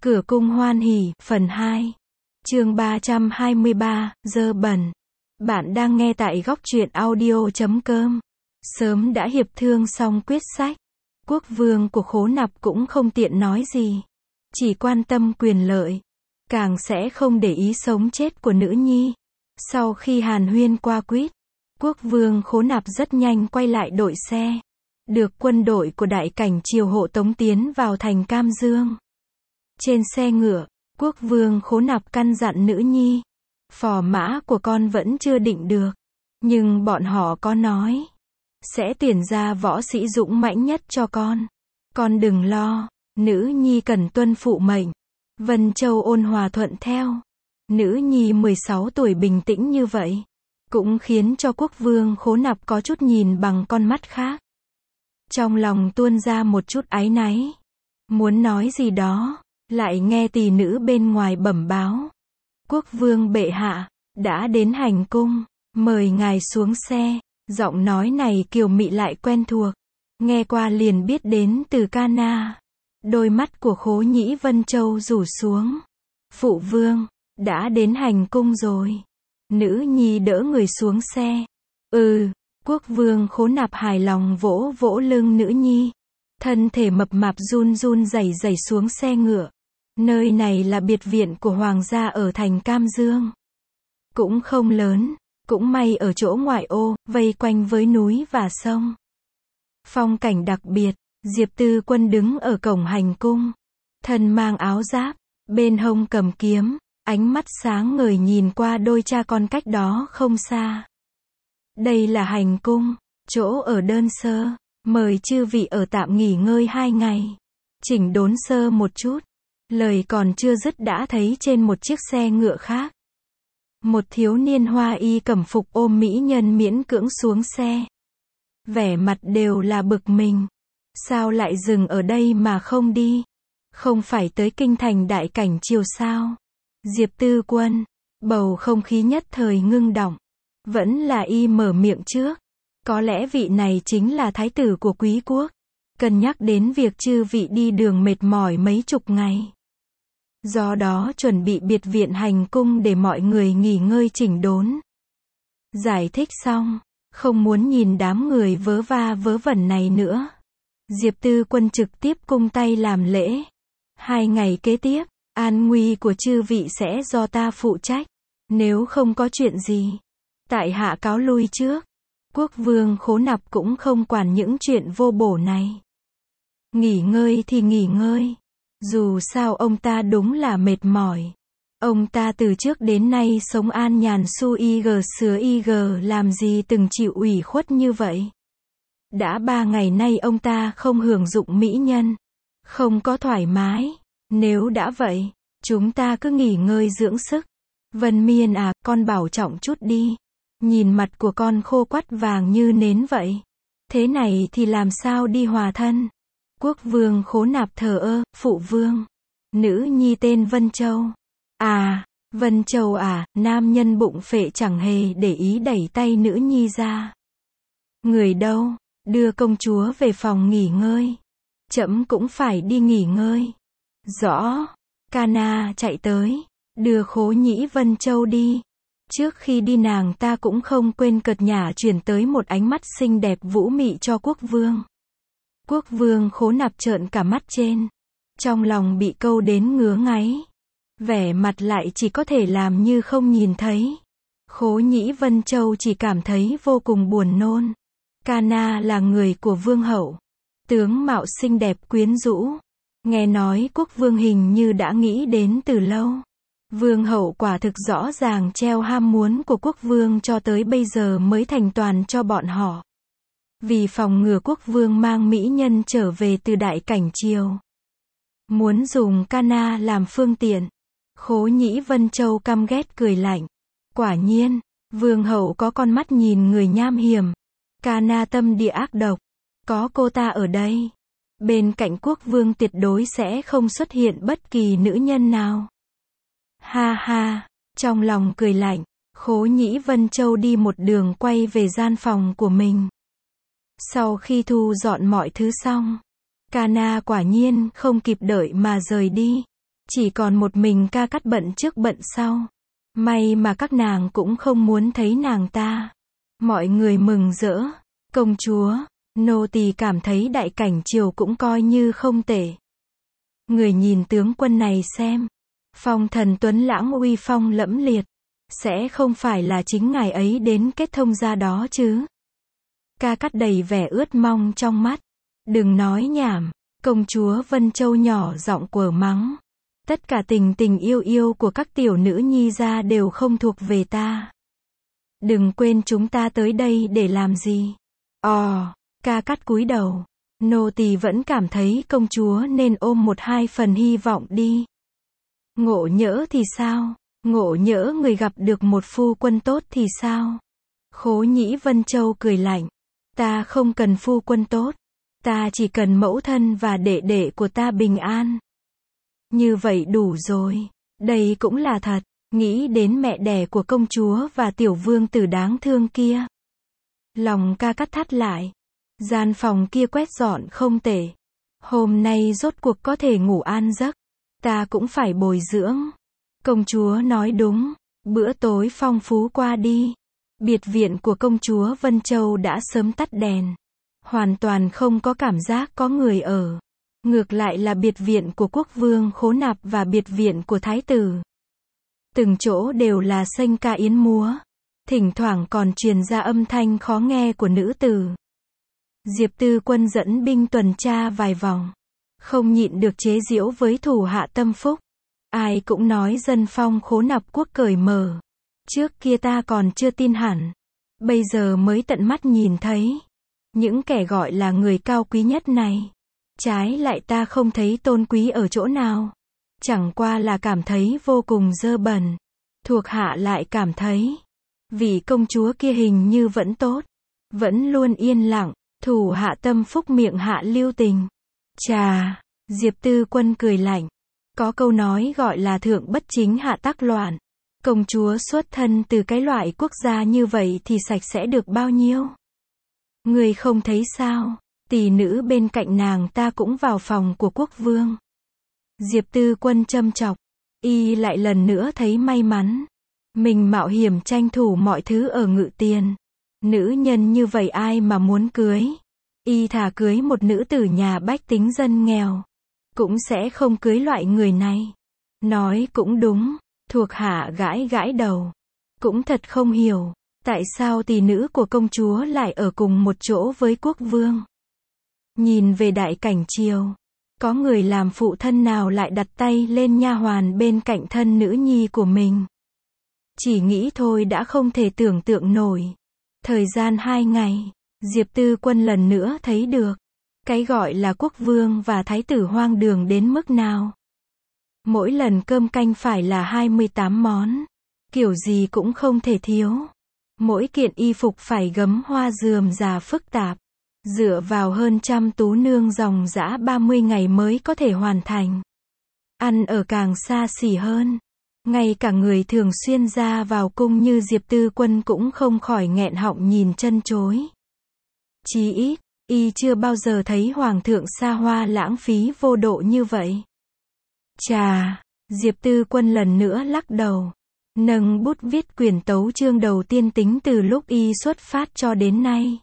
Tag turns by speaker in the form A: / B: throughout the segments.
A: Cửa cung hoan hỉ, phần 2. Chương 323, dơ bẩn. Bạn đang nghe tại góc truyện audio.com. Sớm đã hiệp thương xong quyết sách. Quốc vương của Khố Nạp cũng không tiện nói gì. Chỉ quan tâm quyền lợi. Càng sẽ không để ý sống chết của nữ nhi. Sau khi hàn huyên qua quýt, quốc vương Khố Nạp rất nhanh quay lại đội xe. Được quân đội của đại cảnh triều hộ tống tiến vào thành Cam Dương. Trên xe ngựa, quốc vương Khố Nạp căn dặn nữ nhi. Phò mã của con vẫn chưa định được. Nhưng bọn họ có nói. Sẽ tuyển ra võ sĩ dũng mãnh nhất cho con. Con đừng lo, nữ nhi cần tuân phụ mệnh. Vân Châu ôn hòa thuận theo. Nữ nhi 16 tuổi bình tĩnh như vậy. Cũng khiến cho quốc vương Khố Nạp có chút nhìn bằng con mắt khác. Trong lòng tuôn ra một chút áy náy. Muốn nói gì đó. Lại nghe tỷ nữ bên ngoài bẩm báo. Quốc vương bệ hạ, đã đến hành cung, mời ngài xuống xe. Giọng nói này kiều mị lại quen thuộc. Nghe qua liền biết đến từ Cana. Đôi mắt của Khố Nhĩ Vân Châu rủ xuống. Phụ vương, đã đến hành cung rồi. Nữ nhi đỡ người xuống xe. Quốc vương Khố Nạp hài lòng vỗ vỗ lưng nữ nhi. Thân thể mập mạp run run rẩy rẩy xuống xe ngựa. Nơi này là biệt viện của hoàng gia ở thành Cam Dương. Cũng không lớn, cũng may ở chỗ ngoại ô, vây quanh với núi và sông. Phong cảnh đặc biệt, Diệp Tư Quân đứng ở cổng hành cung. Thân mang áo giáp, bên hông cầm kiếm, ánh mắt sáng ngời nhìn qua đôi cha con cách đó không xa. Đây là hành cung, chỗ ở đơn sơ, mời chư vị ở tạm nghỉ ngơi 2 ngày. Chỉnh đốn sơ một chút. Lời còn chưa dứt đã thấy trên một chiếc xe ngựa khác. Một thiếu niên hoa y cẩm phục ôm mỹ nhân miễn cưỡng xuống xe. Vẻ mặt đều là bực mình. Sao lại dừng ở đây mà không đi? Không phải tới kinh thành đại cảnh triều sao? Diệp Tư Quân. Bầu không khí nhất thời ngưng đọng. Vẫn là y mở miệng trước. Có lẽ vị này chính là thái tử của quý quốc. Cân nhắc đến việc chư vị đi đường mệt mỏi mấy chục ngày. Do đó chuẩn bị biệt viện hành cung để mọi người nghỉ ngơi chỉnh đốn. Giải thích xong, không muốn nhìn đám người vớ va vớ vẩn này nữa. Diệp Tư Quân trực tiếp cung tay làm lễ. 2 ngày kế tiếp, an nguy của chư vị sẽ do ta phụ trách. Nếu không có chuyện gì, tại hạ cáo lui trước. Quốc vương Khố Nạp cũng không quản những chuyện vô bổ này. Nghỉ ngơi thì nghỉ ngơi. Dù sao ông ta đúng là mệt mỏi. Ông ta từ trước đến nay sống an nhàn su ig sứa ig làm gì từng chịu ủy khuất như vậy. Đã 3 ngày nay ông ta không hưởng dụng mỹ nhân. Không có thoải mái. Nếu đã vậy, chúng ta cứ nghỉ ngơi dưỡng sức. Vân Miên à, con bảo trọng chút đi. Nhìn mặt của con khô quắt vàng như nến vậy. Thế này thì làm sao đi hòa thân? Quốc vương Khố Nạp thờ ơ, phụ vương. Nữ nhi tên Vân Châu. À, Vân Châu à, nam nhân bụng phệ chẳng hề để ý đẩy tay nữ nhi ra. Người đâu? Đưa công chúa về phòng nghỉ ngơi. Trẫm cũng phải đi nghỉ ngơi. Rõ. Cana chạy tới. Đưa Khố Nhĩ Vân Châu đi. Trước khi đi nàng ta cũng không quên cợt nhả chuyển tới một ánh mắt xinh đẹp vũ mị cho quốc vương. Quốc vương Khố Nạp trợn cả mắt trên. Trong lòng bị câu đến ngứa ngáy. Vẻ mặt lại chỉ có thể làm như không nhìn thấy. Khố Nhĩ Vân Châu chỉ cảm thấy vô cùng buồn nôn. Cana là người của vương hậu. Tướng mạo xinh đẹp quyến rũ. Nghe nói quốc vương hình như đã nghĩ đến từ lâu. Vương hậu quả thực rõ ràng treo ham muốn của quốc vương cho tới bây giờ mới thành toàn cho bọn họ. Vì phòng ngừa quốc vương mang mỹ nhân trở về từ đại cảnh triều. Muốn dùng Cana làm phương tiện. Khố Nhĩ Vân Châu căm ghét cười lạnh. Quả nhiên, vương hậu có con mắt nhìn người nham hiểm. Cana tâm địa ác độc. Có cô ta ở đây. Bên cạnh quốc vương tuyệt đối sẽ không xuất hiện bất kỳ nữ nhân nào. Ha ha, trong lòng cười lạnh, Khố Nhĩ Vân Châu đi một đường quay về gian phòng của mình. Sau khi thu dọn mọi thứ xong, Cana quả nhiên không kịp đợi mà rời đi. Chỉ còn một mình Ca Cát bận trước bận sau. May mà các nàng cũng không muốn thấy nàng ta. Mọi người mừng rỡ. Công chúa, nô tỳ cảm thấy đại cảnh triều cũng coi như không tệ. Người nhìn tướng quân này xem. Phong thần tuấn lãng uy phong lẫm liệt. Sẽ không phải là chính ngài ấy đến kết thông gia đó chứ? Ca Cát đầy vẻ ướt mong trong mắt. Đừng nói nhảm. Công chúa Vân Châu nhỏ giọng quở mắng. Tất cả tình tình yêu yêu của các tiểu nữ nhi gia đều không thuộc về ta. Đừng quên chúng ta tới đây để làm gì. Ca Cát cúi đầu. Nô tỳ vẫn cảm thấy công chúa nên ôm một hai phần hy vọng đi. Ngộ nhỡ thì sao? Ngộ nhỡ người gặp được một phu quân tốt thì sao? Khố Nhĩ Vân Châu cười lạnh. Ta không cần phu quân tốt. Ta chỉ cần mẫu thân và đệ đệ của ta bình an. Như vậy đủ rồi. Đây cũng là thật. Nghĩ đến mẹ đẻ của công chúa và tiểu vương tử đáng thương kia. Lòng Ca Cát thắt lại. Gian phòng kia quét dọn không tệ. Hôm nay rốt cuộc có thể ngủ an giấc. Ta cũng phải bồi dưỡng. Công chúa nói đúng. Bữa tối phong phú qua đi. Biệt viện của công chúa Vân Châu đã sớm tắt đèn. Hoàn toàn không có cảm giác có người ở. Ngược lại là biệt viện của quốc vương Khố Nạp và biệt viện của thái tử. Từng chỗ đều là sênh ca yến múa. Thỉnh thoảng còn truyền ra âm thanh khó nghe của nữ tử. Diệp Tư Quân dẫn binh tuần tra vài vòng. Không nhịn được chế giễu với thủ hạ tâm phúc. Ai cũng nói dân phong Khố Nạp quốc cởi mở. Trước kia ta còn chưa tin hẳn. Bây giờ mới tận mắt nhìn thấy. Những kẻ gọi là người cao quý nhất này. Trái lại ta không thấy tôn quý ở chỗ nào. Chẳng qua là cảm thấy vô cùng dơ bẩn. Thuộc hạ lại cảm thấy. Vị công chúa kia hình như vẫn tốt. Vẫn luôn yên lặng. Thủ hạ tâm phúc miệng hạ lưu tình. Chà, Diệp Tư Quân cười lạnh. Có câu nói gọi là thượng bất chính hạ tác loạn. Công chúa xuất thân từ cái loại quốc gia như vậy thì sạch sẽ được bao nhiêu? Người không thấy sao? Tỷ nữ bên cạnh nàng ta cũng vào phòng của quốc vương. Diệp Tư Quân châm chọc. Y lại lần nữa thấy may mắn. Mình mạo hiểm tranh thủ mọi thứ ở Ngự Tiền. Nữ nhân như vậy ai mà muốn cưới? Y thà cưới một nữ tử nhà bách tính dân nghèo. Cũng sẽ không cưới loại người này. Nói cũng đúng. Thuộc hạ gãi gãi đầu. Cũng thật không hiểu. Tại sao tỷ nữ của công chúa lại ở cùng một chỗ với quốc vương? Nhìn về đại cảnh triều. Có người làm phụ thân nào lại đặt tay lên nha hoàn bên cạnh thân nữ nhi của mình? Chỉ nghĩ thôi đã không thể tưởng tượng nổi. Thời gian 2 ngày. Diệp Tư Quân lần nữa thấy được. Cái gọi là quốc vương và thái tử hoang đường đến mức nào. Mỗi lần cơm canh phải là 28 món. Kiểu gì cũng không thể thiếu. Mỗi kiện y phục phải gấm hoa rườm rà phức tạp. Dựa vào hơn trăm tú nương dòng dã 30 ngày mới có thể hoàn thành. Ăn ở càng xa xỉ hơn. Ngay cả người thường xuyên ra vào cung như Diệp Tư Quân cũng không khỏi nghẹn họng nhìn chân chối. Chí ít, y chưa bao giờ thấy hoàng thượng xa hoa lãng phí vô độ như vậy. Chà, Diệp Tư Quân lần nữa lắc đầu. Nâng bút viết quyển tấu chương đầu tiên tính từ lúc y xuất phát cho đến nay.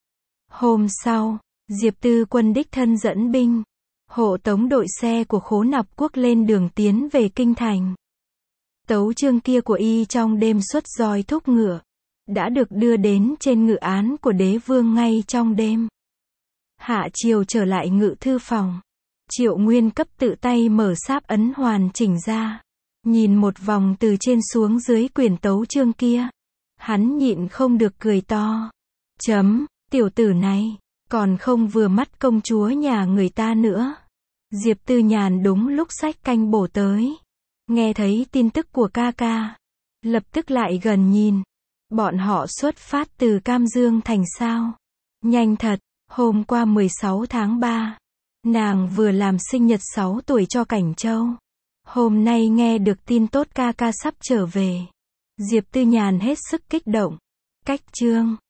A: Hôm sau, Diệp Tư Quân đích thân dẫn binh, hộ tống đội xe của Khố Nạp quốc lên đường tiến về kinh thành. Tấu chương kia của y trong đêm xuất roi thúc ngựa, đã được đưa đến trên ngự án của đế vương ngay trong đêm. Hạ triều trở lại ngự thư phòng. Triệu Nguyên Cấp tự tay mở sáp ấn hoàn chỉnh ra. Nhìn một vòng từ trên xuống dưới quyển tấu chương kia. Hắn nhịn không được cười to. Tiểu tử này, còn không vừa mắt công chúa nhà người ta nữa. Diệp Tư Nhàn đúng lúc xách canh bổ tới. Nghe thấy tin tức của ca ca. Lập tức lại gần nhìn. Bọn họ xuất phát từ Cam Dương thành sao? Nhanh thật, hôm qua 16 tháng 3. Nàng vừa làm sinh nhật 6 tuổi cho Cảnh Châu. Hôm nay nghe được tin tốt ca ca sắp trở về. Diệp Tư Nhàn hết sức kích động. Cách chương